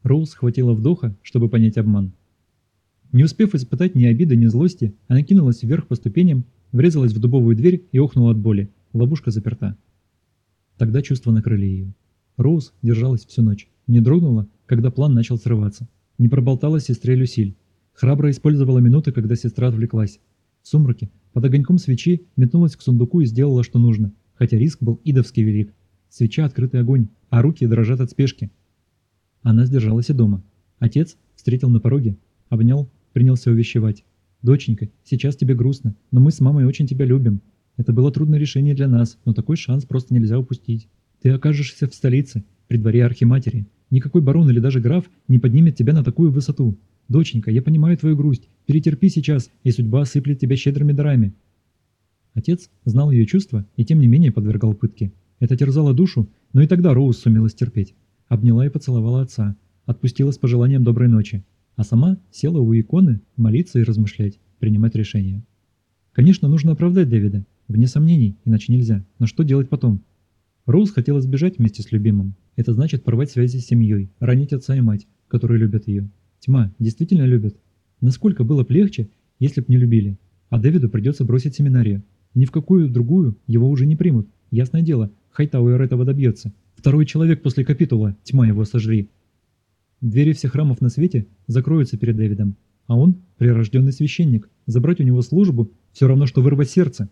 Роуз хватило вдоха, чтобы понять обман. Не успев испытать ни обиды, ни злости, она кинулась вверх по ступеням, врезалась в дубовую дверь и охнула от боли. Ловушка заперта. Тогда чувства накрыли ее. Роуз держалась всю ночь, не дрогнула, когда план начал срываться. Не проболтала сестре Люсиль. Храбро использовала минуты, когда сестра отвлеклась. В сумраке, под огоньком свечи, метнулась к сундуку и сделала, что нужно, хотя риск был идовски велик. Свеча — открытый огонь, а руки дрожат от спешки. Она сдержалась и дома. Отец встретил на пороге, обнял, принялся увещевать. «Доченька, сейчас тебе грустно, но мы с мамой очень тебя любим. Это было трудное решение для нас, но такой шанс просто нельзя упустить. Ты окажешься в столице, при дворе архиматери. Никакой барон или даже граф не поднимет тебя на такую высоту. Доченька, я понимаю твою грусть. Перетерпи сейчас, и судьба осыплет тебя щедрыми дарами». Отец знал ее чувства и тем не менее подвергал пытке. Это терзало душу, но и тогда Роуз сумела стерпеть. Обняла и поцеловала отца, отпустила с пожеланием доброй ночи, а сама села у иконы молиться и размышлять, принимать решения. Конечно, нужно оправдать Дэвида, вне сомнений, иначе нельзя, но что делать потом? Роуз хотела сбежать вместе с любимым. Это значит порвать связи с семьей, ранить отца и мать, которые любят ее. Тьма действительно любят. Насколько было бы легче, если б не любили. А Дэвиду придется бросить семинарию. Ни в какую другую его уже не примут. Ясное дело, Хайтауэр этого добьется. Второй человек после капитула, тьма его сожри. Двери всех храмов на свете закроются перед Дэвидом. А он прирожденный священник. Забрать у него службу все равно, что вырвать сердце.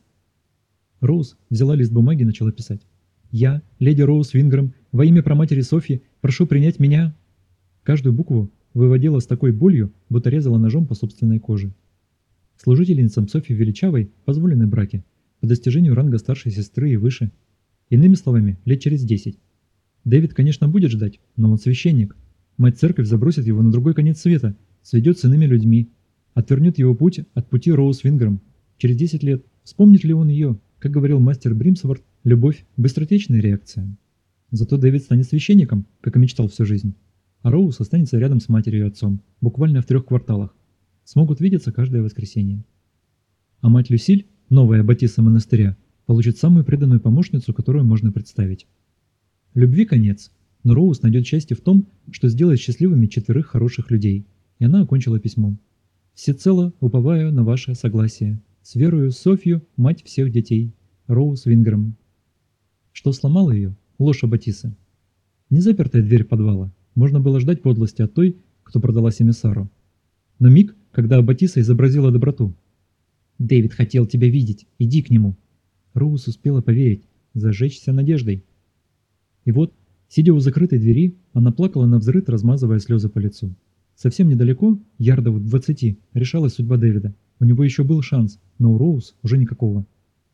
Роуз взяла лист бумаги и начала писать. «Я, леди Роуз Вингрэм, во имя праматери Софьи, прошу принять меня...» Каждую букву выводила с такой болью, будто резала ножом по собственной коже. Служительницам Софьи Величавой позволены браки, по достижению ранга старшей сестры и выше. Иными словами, лет через 10. Дэвид, конечно, будет ждать, но он священник. Мать-церковь забросит его на другой конец света, сведет с иными людьми, отвернет его путь от пути Роуз Вингрэм. Через 10 лет вспомнит ли он ее? Как говорил мастер Бримсворт, любовь – быстротечная реакция. Зато Дэвид станет священником, как и мечтал всю жизнь. А Роуз останется рядом с матерью и отцом, буквально в 3 кварталах. Смогут видеться каждое воскресенье. А мать Люсиль, новая аббатисса монастыря, получит самую преданную помощницу, которую можно представить. Любви конец, но Роуз найдет счастье в том, что сделает счастливыми 4 хороших людей. И она окончила письмо. «Всецело уповаю на ваше согласие. С верою Софью, мать всех детей. Роуз Вингрэм». Что сломало ее? Ложь аббатиссы. Не запертая дверь подвала. Можно было ждать подлости от той, кто продалась эмиссару. Но миг, когда аббатисса изобразила доброту. «Дэвид хотел тебя видеть. Иди к нему». Роуз успела поверить, зажечься надеждой. И вот, сидя у закрытой двери, она плакала навзрыд, размазывая слезы по лицу. Совсем недалеко, ярдов в 20, решалась судьба Дэвида. У него еще был шанс, но у Роуз уже никакого.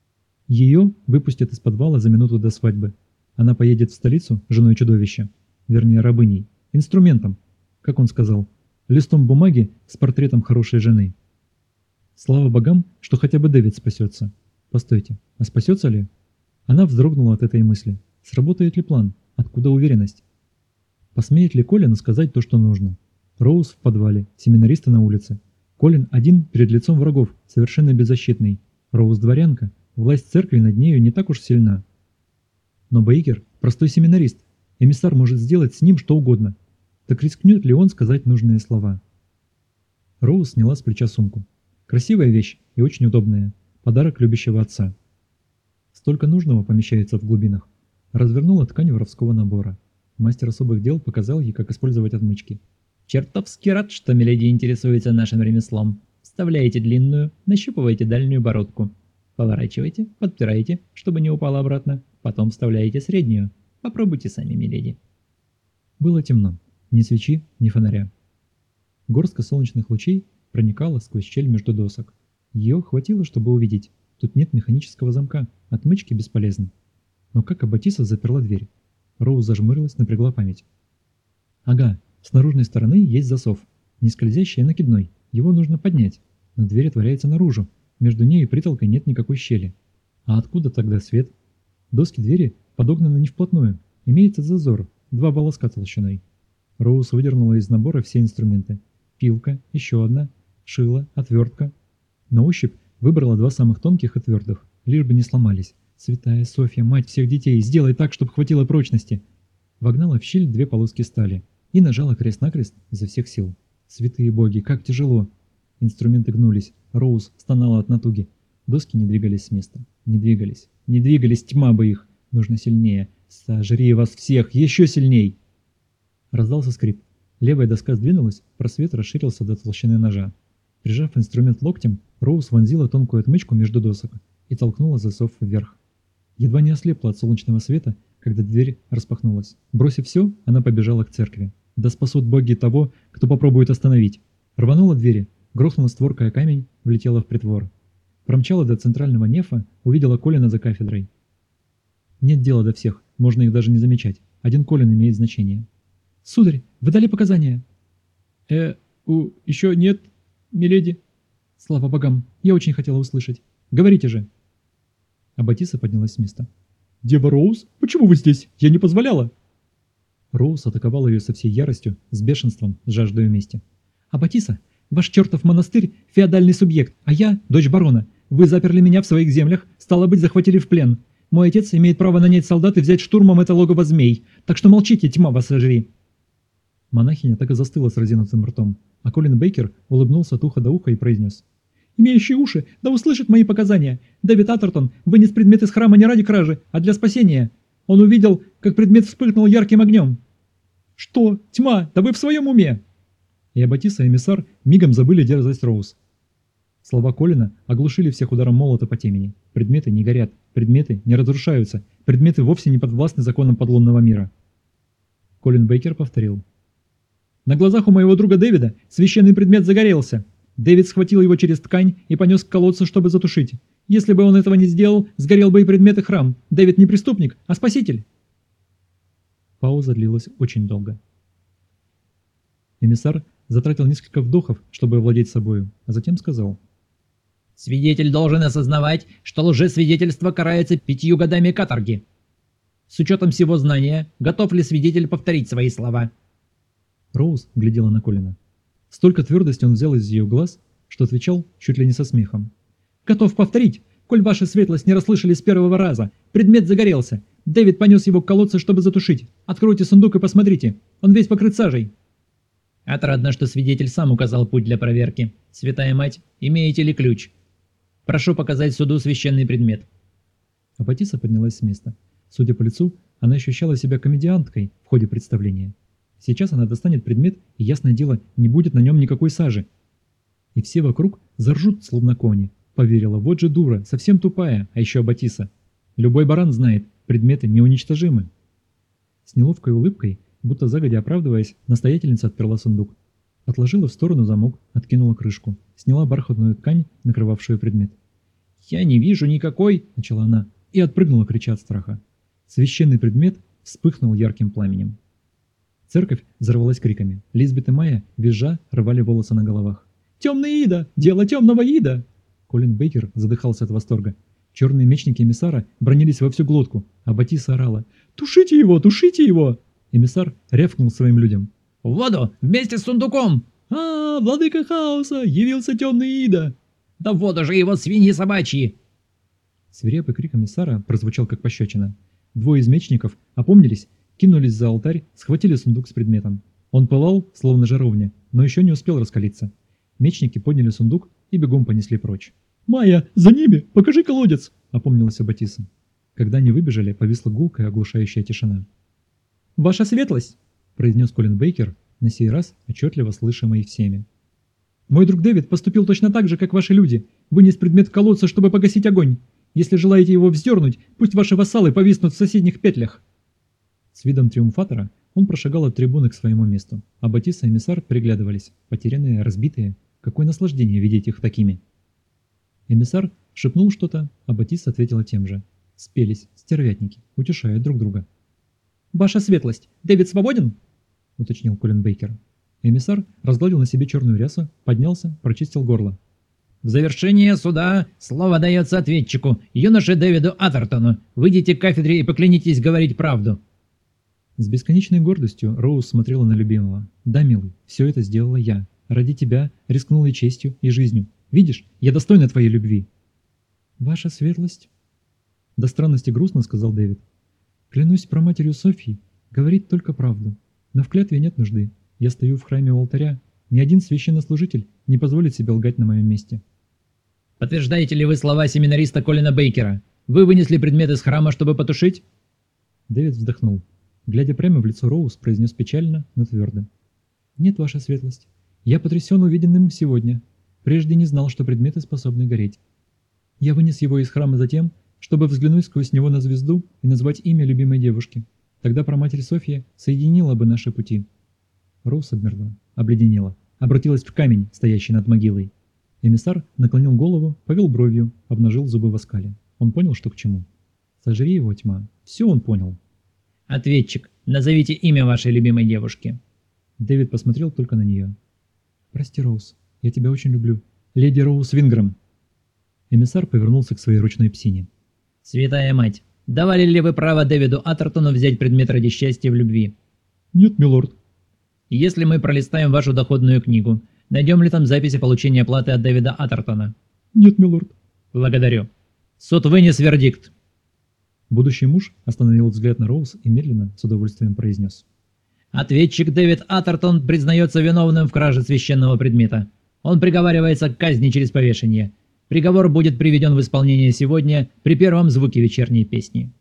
Ее выпустят из подвала за минуту до свадьбы. Она поедет в столицу женой чудовища, вернее рабыней, инструментом, как он сказал, листом бумаги с портретом хорошей жены. Слава богам, что хотя бы Дэвид спасется. Постойте, а спасется ли? Она вздрогнула от этой мысли. Сработает ли план? Откуда уверенность? Посмеет ли Колин сказать то, что нужно? Роуз в подвале, семинаристы на улице. Колин один перед лицом врагов, совершенно беззащитный. Роуз дворянка, власть церкви над нею не так уж сильна. Но Бейкер – простой семинарист. Эмиссар может сделать с ним что угодно. Так рискнет ли он сказать нужные слова? Роуз сняла с плеча сумку. Красивая вещь и очень удобная. Подарок любящего отца. Столько нужного помещается в глубинах. Развернула ткань воровского набора. Мастер особых дел показал ей, как использовать отмычки. «Чертовски рад, что миледи интересуется нашим ремеслом. Вставляете длинную, нащупываете дальнюю бородку. Поворачивайте, подпирайте, чтобы не упала обратно. Потом вставляете среднюю. Попробуйте сами, миледи». Было темно. Ни свечи, ни фонаря. Горстка солнечных лучей проникала сквозь щель между досок. Ее хватило, чтобы увидеть. Тут нет механического замка, отмычки бесполезны. Но как аббатисса заперла дверь? Роуз зажмурилась, напрягла память. Ага, с наружной стороны есть засов. Не скользящий, а накидной. Его нужно поднять. Но дверь отворяется наружу. Между ней и притолкой нет никакой щели. А откуда тогда свет? Доски двери подогнаны не вплотную. Имеется зазор, 2 волоска толщиной. Роуз выдернула из набора все инструменты. Пилка, еще одна, шило, отвертка. На ощупь выбрала 2 самых тонких и твердых, лишь бы не сломались. «Святая Софья, мать всех детей, сделай так, чтобы хватило прочности!» Вогнала в щель 2 полоски стали. и нажала крест-накрест изо всех сил. Святые боги, как тяжело! Инструменты гнулись, Роуз стонала от натуги. Доски не двигались с места. Не двигались, тьма бы их! Нужно сильнее. Сожри вас всех, еще сильней! Раздался скрип. Левая доска сдвинулась, просвет расширился до толщины ножа. Прижав инструмент локтем, Роуз вонзила тонкую отмычку между досок и толкнула засов вверх. Едва не ослепла от солнечного света, когда дверь распахнулась. Бросив все, она побежала к церкви. Да спасут боги того, кто попробует остановить. Рванула двери, грохнула створкой о камень, влетела в притвор. Промчала до центрального нефа, увидела Колина за кафедрой. Нет дела до всех, можно их даже не замечать. Один Колин имеет значение. «Сударь, вы дали показания?» Еще нет, миледи». «Слава богам, я очень хотела услышать. Говорите же». Аббатиса поднялась с места. «Дева Роуз, почему вы здесь? Я не позволяла!» Роуз атаковала ее со всей яростью, с бешенством, с жаждой мести. «Аббатиса, ваш чертов монастырь – феодальный субъект, а я – дочь барона. Вы заперли меня в своих землях, стало быть, захватили в плен. Мой отец имеет право нанять солдат и взять штурмом это логово змей, так что молчите, тьма вас сожри!» Монахиня так и застыла с разинутым ртом, а Колин Бейкер улыбнулся от уха до уха и произнес. «Имеющие уши, да услышат мои показания. Дэвид Атертон вынес предмет из храма не ради кражи, а для спасения. Он увидел, как предмет вспыхнул ярким огнем». «Что? Тьма? Да вы в своем уме?» И Аббатиса и эмиссар мигом забыли дерзость Роуз. Слова Колина оглушили всех ударом молота по темени. Предметы не горят, предметы не разрушаются, предметы вовсе не подвластны законам подлунного мира. Колин Бейкер повторил. «На глазах у моего друга Дэвида священный предмет загорелся. Дэвид схватил его через ткань и понес к колодцу, чтобы затушить. Если бы он этого не сделал, сгорел бы и предмет, и храм. Дэвид не преступник, а спаситель». Пауза длилась очень долго. Эмиссар затратил несколько вдохов, чтобы овладеть собою, а затем сказал. «Свидетель должен осознавать, что лжесвидетельство карается 5 годами каторги. С учетом всего знания, готов ли свидетель повторить свои слова?» Роуз глядела на Колина. Столько твердости он взял из ее глаз, что отвечал чуть ли не со смехом. «Готов повторить, коль ваша светлость не расслышали с первого раза. Предмет загорелся. Дэвид понес его к колодцу, чтобы затушить. Откройте сундук и посмотрите. Он весь покрыт сажей». «Отрадно, что свидетель сам указал путь для проверки. Святая мать, имеете ли ключ? Прошу показать суду священный предмет». Аббатиса поднялась с места. Судя по лицу, она ощущала себя комедианткой в ходе представления. Сейчас она достанет предмет, и, ясное дело, не будет на нем никакой сажи. И все вокруг заржут, словно кони. Поверила, вот же дура, совсем тупая, а еще Аббатиса. Любой баран знает, предметы неуничтожимы. С неловкой улыбкой, будто загодя оправдываясь, настоятельница отперла сундук. Отложила в сторону замок, откинула крышку, сняла бархатную ткань, накрывавшую предмет. «Я не вижу никакой...» — начала она, и отпрыгнула, крича от страха. Священный предмет вспыхнул ярким пламенем. Церковь взорвалась криками. Лизбет и Майя, визжа, рвали волосы на головах. «Темный Ида! Дело темного Ида!» Колин Бейкер задыхался от восторга. Черные мечники эмиссара бронились во всю глотку, а Аббатиса орала. «Тушите его! Тушите его!» Эмиссар рявкнул своим людям. «В воду! Вместе с сундуком!» Владыка хаоса! Явился темный Ида!» «Да в воду же его, свиньи собачьи!» Свирепый крик эмиссара прозвучал как пощечина. Двое из мечников опомнились, кинулись за алтарь, схватили сундук с предметом. Он пылал, словно жаровня, но еще не успел раскалиться. Мечники подняли сундук и бегом понесли прочь. «Майя, за ними! Покажи колодец!» — опомнилась Аббатиса. Когда они выбежали, повисла гулкая, оглушающая тишина. «Ваша светлость!» — произнес Колин Бейкер, на сей раз отчетливо слышимый всеми. «Мой друг Дэвид поступил точно так же, как ваши люди. Вынес предмет в колодца, чтобы погасить огонь. Если желаете его вздернуть, пусть ваши вассалы повиснут в соседних петлях». С видом триумфатора он прошагал от трибуны к своему месту. Аббатиса и эмиссар приглядывались, потерянные, разбитые. Какое наслаждение видеть их такими. Эмиссар шепнул что-то, Аббатиса ответила тем же. Спелись, стервятники, утешая друг друга. «Ваша светлость, Дэвид свободен?» — уточнил Колин Бейкер. Эмиссар разгладил на себе черную рясу, поднялся, прочистил горло. «В завершение суда слово дается ответчику, юноше Дэвиду Атертону. Выйдите к кафедре и поклянитесь говорить правду». С бесконечной гордостью Роуз смотрела на любимого. «Да, милый, все это сделала я. Ради тебя рискнула и честью, и жизнью. Видишь, я достойна твоей любви». «Ваша светлость?» До странности грустно сказал Дэвид. «Клянусь проматерью Софьи, говорит только правду. Но в клятве нет нужды. Я стою в храме у алтаря. Ни один священнослужитель не позволит себе лгать на моем месте. Подтверждаете ли вы слова семинариста Колина Бейкера? Вы вынесли предмет из храма, чтобы потушить? Дэвид вздохнул. Глядя прямо в лицо Роуз, произнес печально, но твердо. «Нет, ваша светлость. Я потрясен увиденным сегодня. Прежде не знал, что предметы способны гореть. Я вынес его из храма затем, чтобы взглянуть сквозь него на звезду и назвать имя любимой девушки. Тогда праматерь Софья соединила бы наши пути». Роуз обмерла, обледенела, обратилась в камень, стоящий над могилой. Эмиссар наклонил голову, повел бровью, обнажил зубы в оскале. Он понял, что к чему. Сожри его, тьма. Все он понял. Ответчик, назовите имя вашей любимой девушки. Дэвид посмотрел только на нее. «Прости, Роуз, я тебя очень люблю. Леди Роуз Вингрэм». Эмиссар повернулся к своей ручной псине. Святая мать, давали ли вы право Дэвиду Атертону взять предмет ради счастья в любви? «Нет, милорд». Если мы пролистаем вашу доходную книгу, найдем ли там записи получения платы от Дэвида Атертона? «Нет, милорд». Благодарю. Суд вынес вердикт. Будущий муж остановил взгляд на Роуз и медленно, с удовольствием произнес. Ответчик Дэвид Атертон признается виновным в краже священного предмета. Он приговаривается к казни через повешение. Приговор будет приведен в исполнение сегодня при первом звуке вечерней песни.